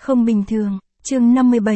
Không bình thường, chương 57,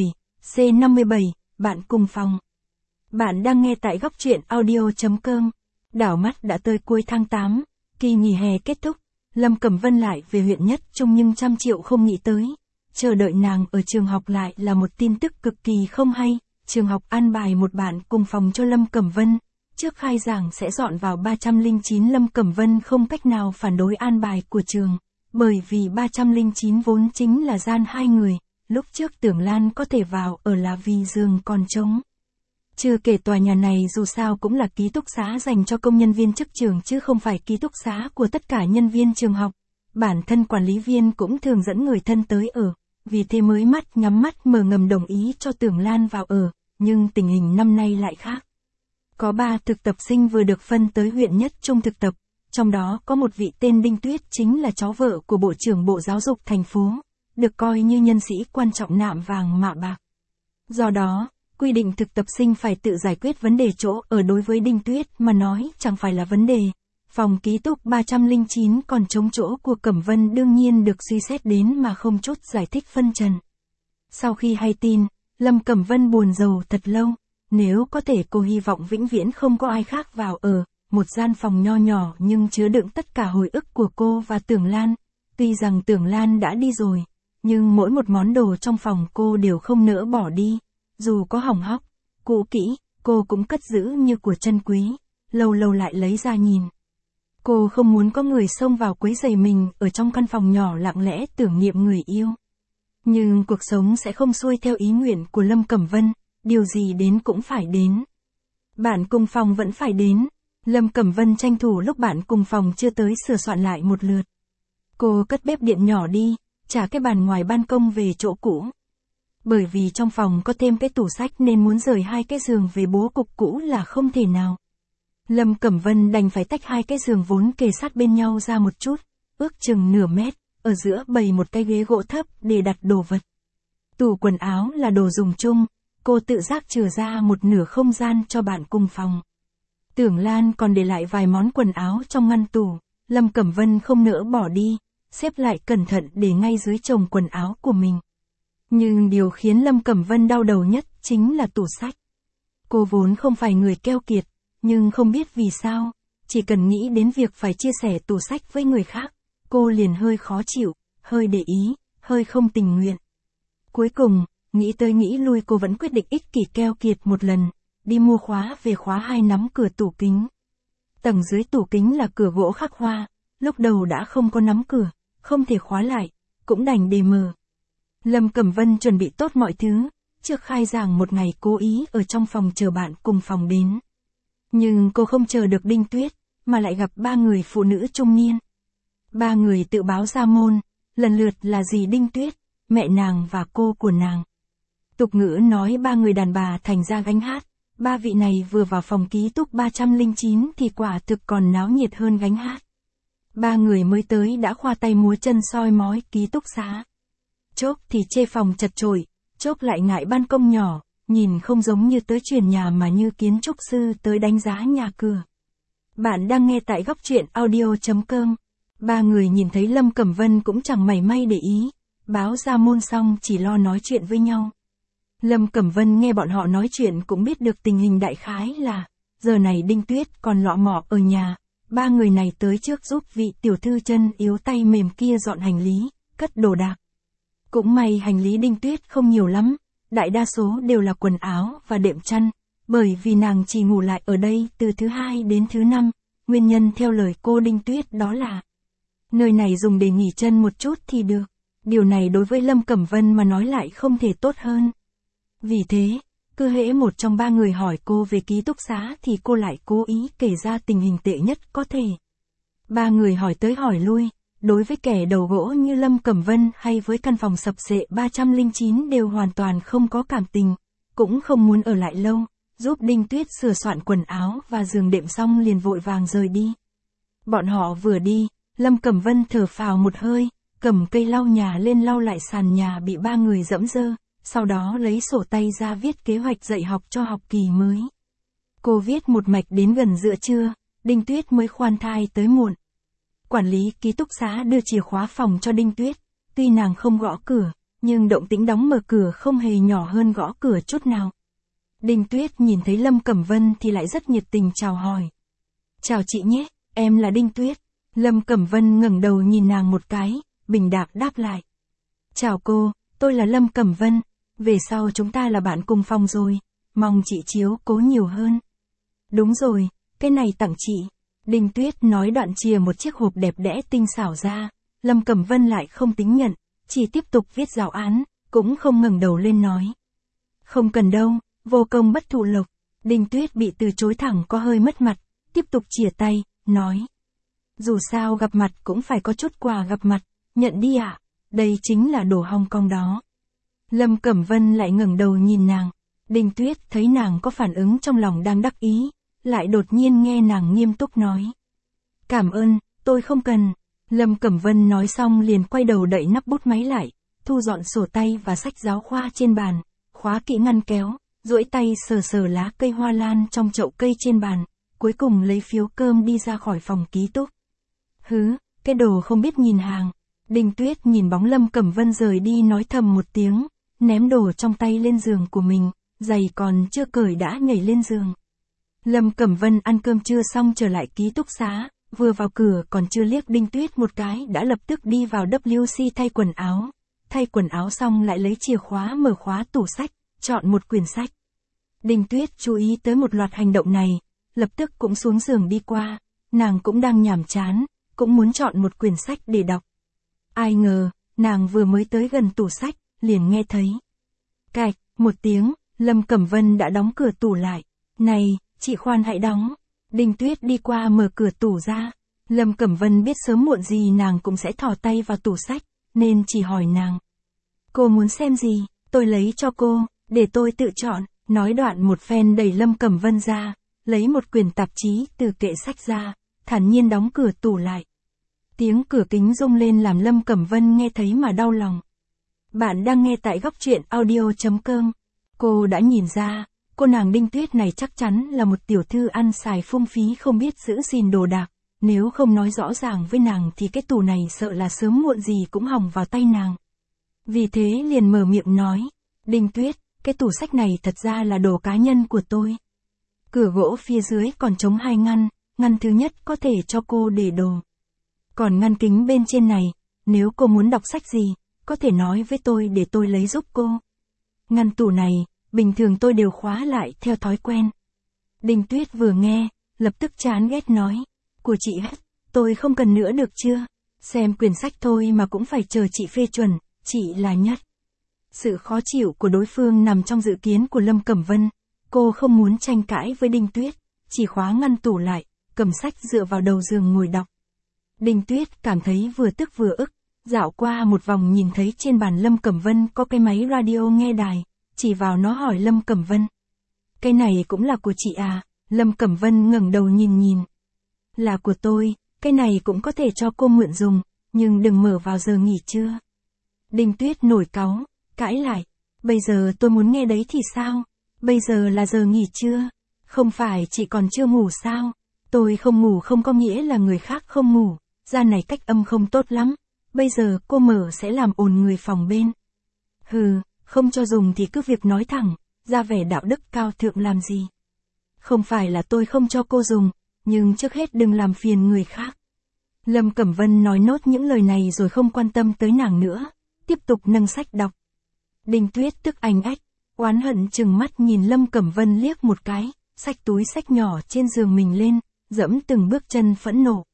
C57, bạn cùng phòng. Bạn đang nghe tại góc truyện audio.com. Đảo mắt đã tới cuối tháng 8, kỳ nghỉ hè kết thúc, Lâm Cẩm Vân lại về huyện Nhất Trung nhưng trăm triệu không nghĩ tới. Chờ đợi nàng ở trường học lại là một tin tức cực kỳ không hay, trường học an bài một bạn cùng phòng cho Lâm Cẩm Vân. Trước khai giảng sẽ dọn vào 309 Lâm Cẩm Vân không cách nào phản đối an bài của trường. Bởi vì 309 vốn chính là gian hai người, lúc trước Tưởng Lan có thể vào ở là vì giường còn trống. Chưa kể tòa nhà này dù sao cũng là ký túc xá dành cho công nhân viên chức trường chứ không phải ký túc xá của tất cả nhân viên trường học. Bản thân quản lý viên cũng thường dẫn người thân tới ở, vì thế mới mắt nhắm mắt mở ngầm đồng ý cho Tưởng Lan vào ở, nhưng tình hình năm nay lại khác. Có 3 thực tập sinh vừa được phân tới huyện Nhất Trung thực tập. Trong đó có một vị tên Đinh Tuyết chính là cháu vợ của Bộ trưởng Bộ Giáo dục thành phố, được coi như nhân sĩ quan trọng nạm vàng mạ bạc. Do đó, quy định thực tập sinh phải tự giải quyết vấn đề chỗ ở đối với Đinh Tuyết mà nói chẳng phải là vấn đề. Phòng ký túc 309 còn trống chỗ của Cẩm Vân đương nhiên được suy xét đến mà không chút giải thích phân trần. Sau khi hay tin, Lâm Cẩm Vân buồn rầu thật lâu, nếu có thể cô hy vọng vĩnh viễn không có ai khác vào ở. Một gian phòng nho nhỏ nhưng chứa đựng tất cả hồi ức của cô và Tưởng Lan. Tuy rằng Tưởng Lan đã đi rồi, nhưng mỗi một món đồ trong phòng cô đều không nỡ bỏ đi. Dù có hỏng hóc, cũ kỹ, cô cũng cất giữ như của chân quý, lâu lâu lại lấy ra nhìn. Cô không muốn có người xông vào quấy rầy mình ở trong căn phòng nhỏ lặng lẽ tưởng niệm người yêu. Nhưng cuộc sống sẽ không xuôi theo ý nguyện của Lâm Cẩm Vân, điều gì đến cũng phải đến. Bạn cùng phòng vẫn phải đến. Lâm Cẩm Vân tranh thủ lúc bạn cùng phòng chưa tới sửa soạn lại một lượt. Cô cất bếp điện nhỏ đi, trả cái bàn ngoài ban công về chỗ cũ. Bởi vì trong phòng có thêm cái tủ sách nên muốn rời 2 cái giường về bố cục cũ là không thể nào. Lâm Cẩm Vân đành phải tách 2 cái giường vốn kề sát bên nhau ra một chút, ước chừng nửa mét, ở giữa bày một cái ghế gỗ thấp để đặt đồ vật. Tủ quần áo là đồ dùng chung, cô tự giác chừa ra một nửa không gian cho bạn cùng phòng. Tưởng Lan còn để lại vài món quần áo trong ngăn tủ, Lâm Cẩm Vân không nỡ bỏ đi, xếp lại cẩn thận để ngay dưới chồng quần áo của mình. Nhưng điều khiến Lâm Cẩm Vân đau đầu nhất chính là tủ sách. Cô vốn không phải người keo kiệt, nhưng không biết vì sao, chỉ cần nghĩ đến việc phải chia sẻ tủ sách với người khác, cô liền hơi khó chịu, hơi để ý, hơi không tình nguyện. Cuối cùng, nghĩ tới nghĩ lui cô vẫn quyết định ích kỷ keo kiệt một lần. Đi mua khóa về khóa 2 nắm cửa tủ kính. Tầng dưới tủ kính là cửa gỗ khắc hoa, lúc đầu đã không có nắm cửa, không thể khóa lại, cũng đành để mở. Lâm Cẩm Vân chuẩn bị tốt mọi thứ, trước khai giảng một ngày cố ý ở trong phòng chờ bạn cùng phòng đến. Nhưng cô không chờ được Đinh Tuyết, mà lại gặp 3 người phụ nữ trung niên. 3 người tự báo ra môn, lần lượt là dì Đinh Tuyết, mẹ nàng và cô của nàng. Tục ngữ nói 3 người đàn bà thành ra gánh hát. 3 vị này vừa vào phòng ký túc 309 thì quả thực còn náo nhiệt hơn gánh hát. 3 người mới tới đã khoa tay múa chân soi mói ký túc xá. Chốc thì chê phòng chật chội, chốc lại ngại ban công nhỏ, nhìn không giống như tới chuyển nhà mà như kiến trúc sư tới đánh giá nhà cửa. Bạn đang nghe tại góc truyện audio.com. 3 người nhìn thấy Lâm Cẩm Vân cũng chẳng mảy may để ý, báo ra môn xong chỉ lo nói chuyện với nhau. Lâm Cẩm Vân nghe bọn họ nói chuyện cũng biết được tình hình đại khái là, giờ này Đinh Tuyết còn lọ mọ ở nhà, 3 người này tới trước giúp vị tiểu thư chân yếu tay mềm kia dọn hành lý, cất đồ đạc. Cũng may hành lý Đinh Tuyết không nhiều lắm, đại đa số đều là quần áo và đệm chăn, bởi vì nàng chỉ ngủ lại ở đây từ thứ 2 đến thứ 5, nguyên nhân theo lời cô Đinh Tuyết đó là, nơi này dùng để nghỉ chân một chút thì được, điều này đối với Lâm Cẩm Vân mà nói lại không thể tốt hơn. Vì thế, cứ hễ một trong 3 người hỏi cô về ký túc xá thì cô lại cố ý kể ra tình hình tệ nhất có thể. 3 người hỏi tới hỏi lui, đối với kẻ đầu gỗ như Lâm Cẩm Vân hay với căn phòng sập xệ 309 đều hoàn toàn không có cảm tình, cũng không muốn ở lại lâu, giúp Đinh Tuyết sửa soạn quần áo và giường đệm xong liền vội vàng rời đi. Bọn họ vừa đi, Lâm Cẩm Vân thở phào một hơi, cầm cây lau nhà lên lau lại sàn nhà bị 3 người dẫm dơ. Sau đó lấy sổ tay ra viết kế hoạch dạy học cho học kỳ mới. Cô viết một mạch đến gần giữa trưa, Đinh Tuyết mới khoan thai tới muộn. Quản lý ký túc xá đưa chìa khóa phòng cho Đinh Tuyết, tuy nàng không gõ cửa, nhưng động tĩnh đóng mở cửa không hề nhỏ hơn gõ cửa chút nào. Đinh Tuyết nhìn thấy Lâm Cẩm Vân thì lại rất nhiệt tình chào hỏi. Chào chị nhé, em là Đinh Tuyết. Lâm Cẩm Vân ngẩng đầu nhìn nàng một cái, bình đạm đáp lại. Chào cô, tôi là Lâm Cẩm Vân, về sau chúng ta là bạn cùng phòng rồi, mong chị chiếu cố nhiều hơn. Đúng rồi, cái này tặng chị. Đinh Tuyết nói đoạn chìa một chiếc hộp đẹp đẽ tinh xảo ra, Lâm Cẩm Vân lại không tính nhận, chỉ tiếp tục viết giáo án, cũng không ngẩng đầu lên nói. Không cần đâu, vô công bất thụ lộc. Đinh Tuyết bị từ chối thẳng có hơi mất mặt, tiếp tục chìa tay, nói. Dù sao gặp mặt cũng phải có chút quà gặp mặt, nhận đi ạ, đây chính là đồ Hong Kong đó. Lâm Cẩm Vân lại ngẩng đầu nhìn nàng, Đinh Tuyết thấy nàng có phản ứng trong lòng đang đắc ý, lại đột nhiên nghe nàng nghiêm túc nói. Cảm ơn, tôi không cần. Lâm Cẩm Vân nói xong liền quay đầu đậy nắp bút máy lại, thu dọn sổ tay và sách giáo khoa trên bàn, khóa kỹ ngăn kéo, duỗi tay sờ sờ lá cây hoa lan trong chậu cây trên bàn, cuối cùng lấy phiếu cơm đi ra khỏi phòng ký túc. Hứ, cái đồ không biết nhìn hàng. Đinh Tuyết nhìn bóng Lâm Cẩm Vân rời đi nói thầm một tiếng, ném đồ trong tay lên giường của mình, giày còn chưa cởi đã nhảy lên giường. Lâm Cẩm Vân ăn cơm trưa xong trở lại ký túc xá, vừa vào cửa còn chưa liếc Đinh Tuyết một cái đã lập tức đi vào WC thay quần áo xong lại lấy chìa khóa mở khóa tủ sách, chọn một quyển sách. Đinh Tuyết chú ý tới một loạt hành động này, lập tức cũng xuống giường đi qua, nàng cũng đang nhàm chán, cũng muốn chọn một quyển sách để đọc. Ai ngờ, nàng vừa mới tới gần tủ sách, liền nghe thấy. Cạch, một tiếng, Lâm Cẩm Vân đã đóng cửa tủ lại. Này, chị khoan hãy đóng. Đinh Tuyết đi qua mở cửa tủ ra. Lâm Cẩm Vân biết sớm muộn gì nàng cũng sẽ thò tay vào tủ sách, nên chỉ hỏi nàng. Cô muốn xem gì, tôi lấy cho cô, để tôi tự chọn. Nói đoạn một phen đẩy Lâm Cẩm Vân ra, lấy một quyển tạp chí từ kệ sách ra, thản nhiên đóng cửa tủ lại. Tiếng cửa kính rung lên làm Lâm Cẩm Vân nghe thấy mà đau lòng. Bạn đang nghe tại góc truyện audio.com. Cô đã nhìn ra, cô nàng Đinh Tuyết này chắc chắn là một tiểu thư ăn xài phung phí không biết giữ gìn đồ đạc, nếu không nói rõ ràng với nàng thì cái tủ này sợ là sớm muộn gì cũng hỏng vào tay nàng. Vì thế liền mở miệng nói, Đinh Tuyết, cái tủ sách này thật ra là đồ cá nhân của tôi. Cửa gỗ phía dưới còn trống 2 ngăn, ngăn thứ nhất có thể cho cô để đồ. Còn ngăn kính bên trên này, nếu cô muốn đọc sách gì, có thể nói với tôi để tôi lấy giúp cô. Ngăn tủ này, bình thường tôi đều khóa lại theo thói quen. Đinh Tuyết vừa nghe, lập tức chán ghét nói, của chị hết, tôi không cần nữa được chưa? Xem quyển sách thôi mà cũng phải chờ chị phê chuẩn, chị là nhất. Sự khó chịu của đối phương nằm trong dự kiến của Lâm Cẩm Vân, cô không muốn tranh cãi với Đinh Tuyết, chỉ khóa ngăn tủ lại, cầm sách dựa vào đầu giường ngồi đọc. Đinh Tuyết cảm thấy vừa tức vừa ức, dạo qua một vòng nhìn thấy trên bàn Lâm Cẩm Vân có cái máy radio nghe đài, chỉ vào nó hỏi Lâm Cẩm Vân. Cái này cũng là của chị à? Lâm Cẩm Vân ngẩng đầu nhìn. Là của tôi, cái này cũng có thể cho cô mượn dùng, nhưng đừng mở vào giờ nghỉ trưa. Đinh Tuyết nổi cáu, cãi lại. Bây giờ tôi muốn nghe đấy thì sao? Bây giờ là giờ nghỉ trưa. Không phải chị còn chưa ngủ sao? Tôi không ngủ không có nghĩa là người khác không ngủ. Ra này cách âm không tốt lắm. Bây giờ cô mở sẽ làm ồn người phòng bên. Hừ, không cho dùng thì cứ việc nói thẳng, ra vẻ đạo đức cao thượng làm gì. Không phải là tôi không cho cô dùng, nhưng trước hết đừng làm phiền người khác. Lâm Cẩm Vân nói nốt những lời này rồi không quan tâm tới nàng nữa, tiếp tục nâng sách đọc. Đinh Tuyết tức anh ách, oán hận chừng mắt nhìn Lâm Cẩm Vân liếc một cái, xách túi sách nhỏ trên giường mình lên, dẫm từng bước chân phẫn nộ.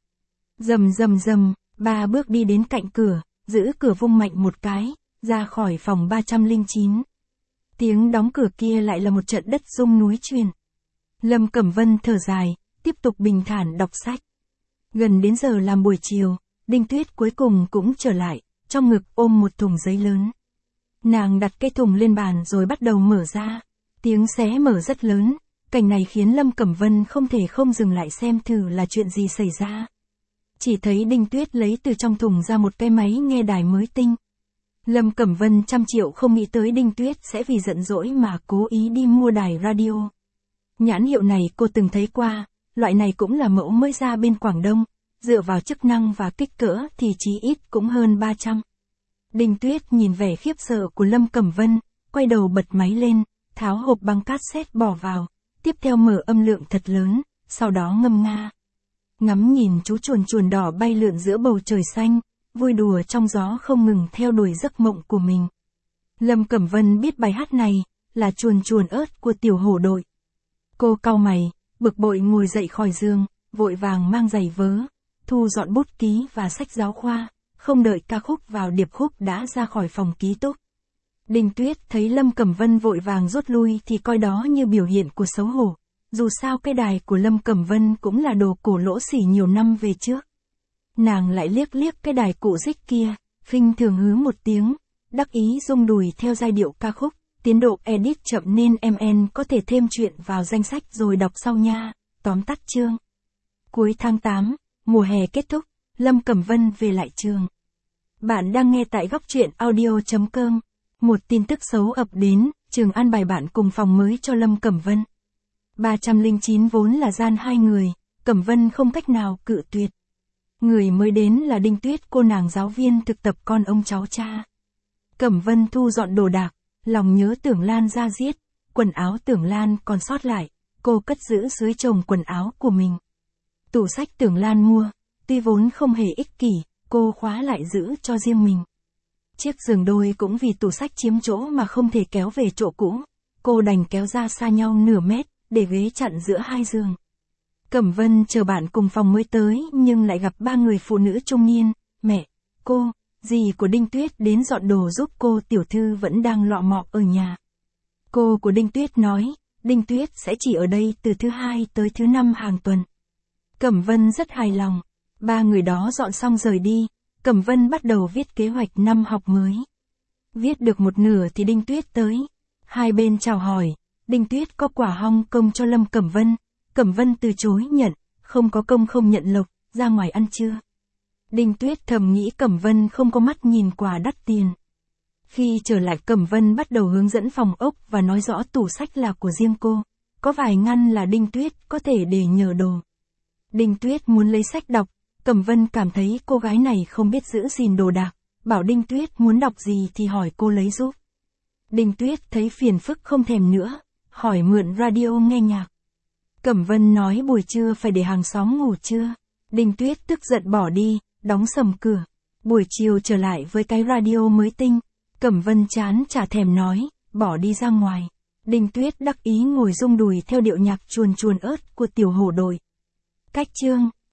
Rầm, 3 bước đi đến cạnh cửa, giữ cửa vung mạnh một cái, ra khỏi phòng 309. Tiếng đóng cửa kia lại là một trận đất rung núi chuyển. Lâm Cẩm Vân thở dài, tiếp tục bình thản đọc sách. Gần đến giờ làm buổi chiều, Đinh Tuyết cuối cùng cũng trở lại, trong ngực ôm một thùng giấy lớn. Nàng đặt cái thùng lên bàn rồi bắt đầu mở ra. Tiếng xé mở rất lớn, cảnh này khiến Lâm Cẩm Vân không thể không dừng lại xem thử là chuyện gì xảy ra. Chỉ thấy Đinh Tuyết lấy từ trong thùng ra một cái máy nghe đài mới tinh. Lâm Cẩm Vân trăm triệu không nghĩ tới Đinh Tuyết sẽ vì giận dỗi mà cố ý đi mua đài radio. Nhãn hiệu này cô từng thấy qua, loại này cũng là mẫu mới ra bên Quảng Đông, dựa vào chức năng và kích cỡ thì chí ít cũng hơn 300. Đinh Tuyết nhìn vẻ khiếp sợ của Lâm Cẩm Vân, quay đầu bật máy lên, tháo hộp băng cassette bỏ vào, tiếp theo mở âm lượng thật lớn, sau đó ngâm nga. Ngắm nhìn chú chuồn chuồn đỏ bay lượn giữa bầu trời xanh, vui đùa trong gió không ngừng theo đuổi giấc mộng của mình. Lâm Cẩm Vân biết bài hát này là chuồn chuồn ớt của tiểu hổ đội. Cô cau mày, bực bội ngồi dậy khỏi giường, vội vàng mang giày vớ, thu dọn bút ký và sách giáo khoa, không đợi ca khúc vào điệp khúc đã ra khỏi phòng ký túc. Đinh Tuyết thấy Lâm Cẩm Vân vội vàng rút lui thì coi đó như biểu hiện của xấu hổ. Dù sao cái đài của Lâm Cẩm Vân cũng là đồ cổ lỗ xỉ nhiều năm về trước. Nàng lại liếc liếc cái đài cụ dích kia, khinh thường hứ một tiếng, đắc ý rung đùi theo giai điệu ca khúc, tiến độ edit chậm nên MN có thể thêm chuyện vào danh sách rồi đọc sau nha, tóm tắt chương. Cuối tháng 8, mùa hè kết thúc, Lâm Cẩm Vân về lại trường. Bạn đang nghe tại góc truyện audio.com. Một tin tức xấu ập đến, trường an bài bạn cùng phòng mới cho Lâm Cẩm Vân. 309 vốn là gian 2 người, Cẩm Vân không cách nào cự tuyệt. Người mới đến là Đinh Tuyết, cô nàng giáo viên thực tập con ông cháu cha. Cẩm Vân thu dọn đồ đạc, lòng nhớ Tưởng Lan ra diết, quần áo Tưởng Lan còn sót lại, cô cất giữ dưới chồng quần áo của mình. Tủ sách Tưởng Lan mua, tuy vốn không hề ích kỷ, cô khóa lại giữ cho riêng mình. Chiếc giường đôi cũng vì tủ sách chiếm chỗ mà không thể kéo về chỗ cũ, cô đành kéo ra xa nhau nửa mét, để ghế chặn giữa hai giường. Cẩm Vân chờ bạn cùng phòng mới tới nhưng lại gặp 3 người phụ nữ trung niên, mẹ, cô, dì của Đinh Tuyết đến dọn đồ giúp cô. Tiểu thư vẫn đang lọ mọ ở nhà. Cô của Đinh Tuyết nói, Đinh Tuyết sẽ chỉ ở đây từ thứ 2 tới thứ 5 hàng tuần. Cẩm Vân rất hài lòng. 3 người đó dọn xong rời đi, Cẩm Vân bắt đầu viết kế hoạch năm học mới. Viết được một nửa thì Đinh Tuyết tới. Hai bên chào hỏi, Đinh Tuyết có quả hong công cho Lâm Cẩm Vân. Cẩm Vân từ chối nhận, không có công không nhận lộc, ra ngoài ăn trưa. Đinh Tuyết thầm nghĩ Cẩm Vân không có mắt nhìn quà đắt tiền. Khi trở lại Cẩm Vân bắt đầu hướng dẫn phòng ốc và nói rõ tủ sách là của riêng cô. Có vài ngăn là Đinh Tuyết có thể để nhờ đồ. Đinh Tuyết muốn lấy sách đọc, Cẩm Vân cảm thấy cô gái này không biết giữ gìn đồ đạc, bảo Đinh Tuyết muốn đọc gì thì hỏi cô lấy giúp. Đinh Tuyết thấy phiền phức không thèm nữa, hỏi mượn radio nghe nhạc. Cẩm Vân nói buổi trưa phải để hàng xóm ngủ trưa. Đinh Tuyết tức giận bỏ đi, đóng sầm cửa. Buổi chiều trở lại với cái radio mới tinh. Cẩm Vân chán chả thèm nói, bỏ đi ra ngoài. Đinh Tuyết đắc ý ngồi rung đùi theo điệu nhạc chuồn chuồn ớt của tiểu hổ đội. Cách chương.